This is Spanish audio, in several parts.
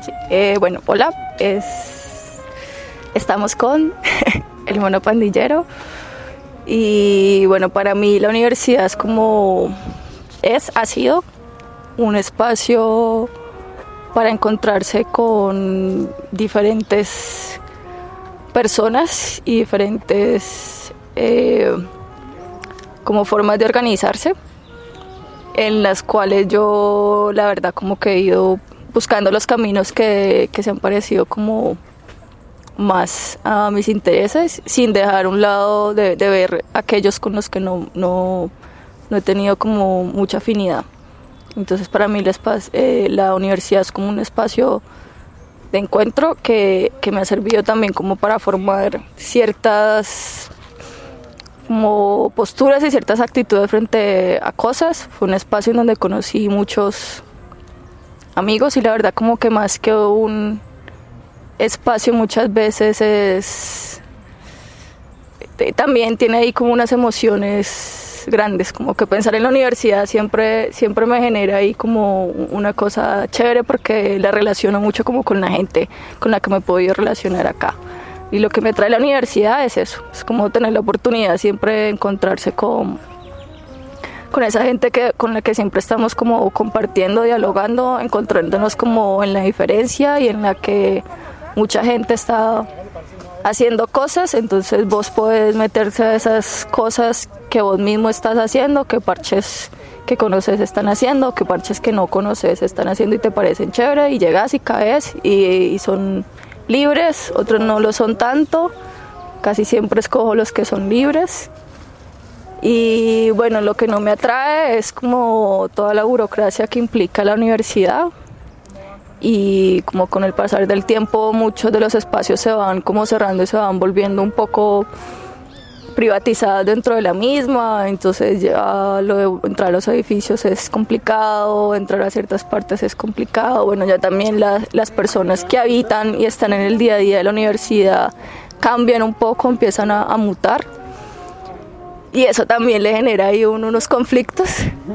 Bueno, hola, estamos con el Mono Pandillero y bueno, para mí la universidad es ha sido un espacio para encontrarse con diferentes personas y diferentes como formas de organizarse, en las cuales yo la verdad como que he ido buscando los caminos que se han parecido como más a mis intereses, sin dejar a un lado de ver aquellos con los que no he tenido como mucha afinidad. Entonces para mí la universidad es como un espacio de encuentro que me ha servido también como para formar ciertas como posturas y ciertas actitudes frente a cosas. Fue un espacio en donde conocí muchos amigos y la verdad como que más que un espacio muchas veces también tiene ahí como unas emociones grandes, como que pensar en la universidad siempre me genera ahí como una cosa chévere, porque la relaciono mucho como con la gente con la que me he podido relacionar acá. Y lo que me trae la universidad es eso, es como tener la oportunidad siempre de encontrarse con esa gente con la que siempre estamos como compartiendo, dialogando, encontrándonos como en la diferencia y en la que mucha gente está haciendo cosas, entonces vos podés meterse a esas cosas que vos mismo estás haciendo, que parches que conoces están haciendo, que parches que no conoces están haciendo y te parecen chévere, y llegas y caes y son libres, otros no lo son tanto, casi siempre escojo los que son libres. Y bueno, lo que no me atrae es como toda la burocracia que implica la universidad, y como con el pasar del tiempo muchos de los espacios se van como cerrando y se van volviendo un poco privatizadas dentro de la misma, entonces ya entrar a los edificios es complicado, entrar a ciertas partes es complicado, bueno, ya también las personas que habitan y están en el día a día de la universidad cambian un poco, empiezan a mutar, y eso también le genera ahí unos conflictos.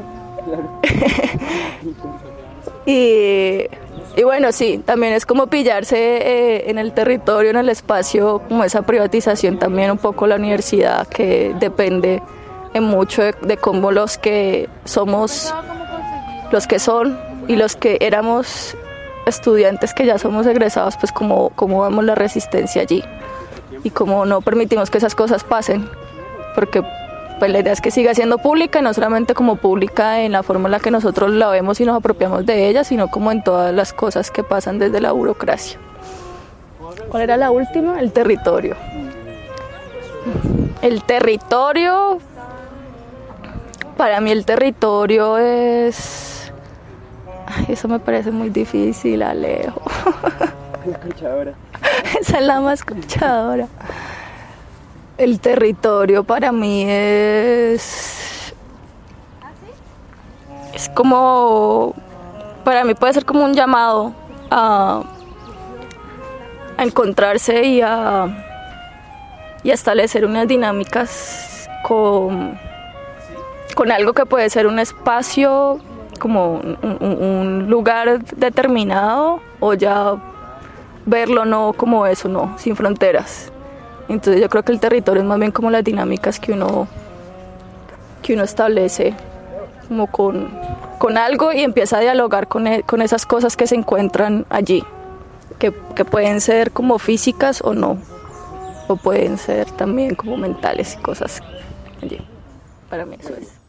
Y bueno, sí, también es como pillarse en el territorio, en el espacio, como esa privatización también un poco la universidad, que depende en mucho de cómo los que somos, los que son y los que éramos estudiantes que ya somos egresados, pues cómo vemos la resistencia allí y cómo no permitimos que esas cosas pasen, porque pues la idea es que siga siendo pública, y no solamente como pública en la forma en la que nosotros la vemos y nos apropiamos de ella, sino como en todas las cosas que pasan desde la burocracia. ¿Cuál era la última? El territorio. El territorio, para mí el territorio es... Ay, eso me parece muy difícil, Alejo. Esa es la más escuchadora. El territorio para mí es como, para mí puede ser como un llamado a encontrarse y a establecer unas dinámicas con algo que puede ser un espacio, como un lugar determinado, o ya verlo no como eso, no, sin fronteras. Entonces yo creo que el territorio es más bien como las dinámicas que uno establece como con algo, y empieza a dialogar con esas cosas que se encuentran allí, que pueden ser como físicas o no, o pueden ser también como mentales y cosas allí. Para mí eso es.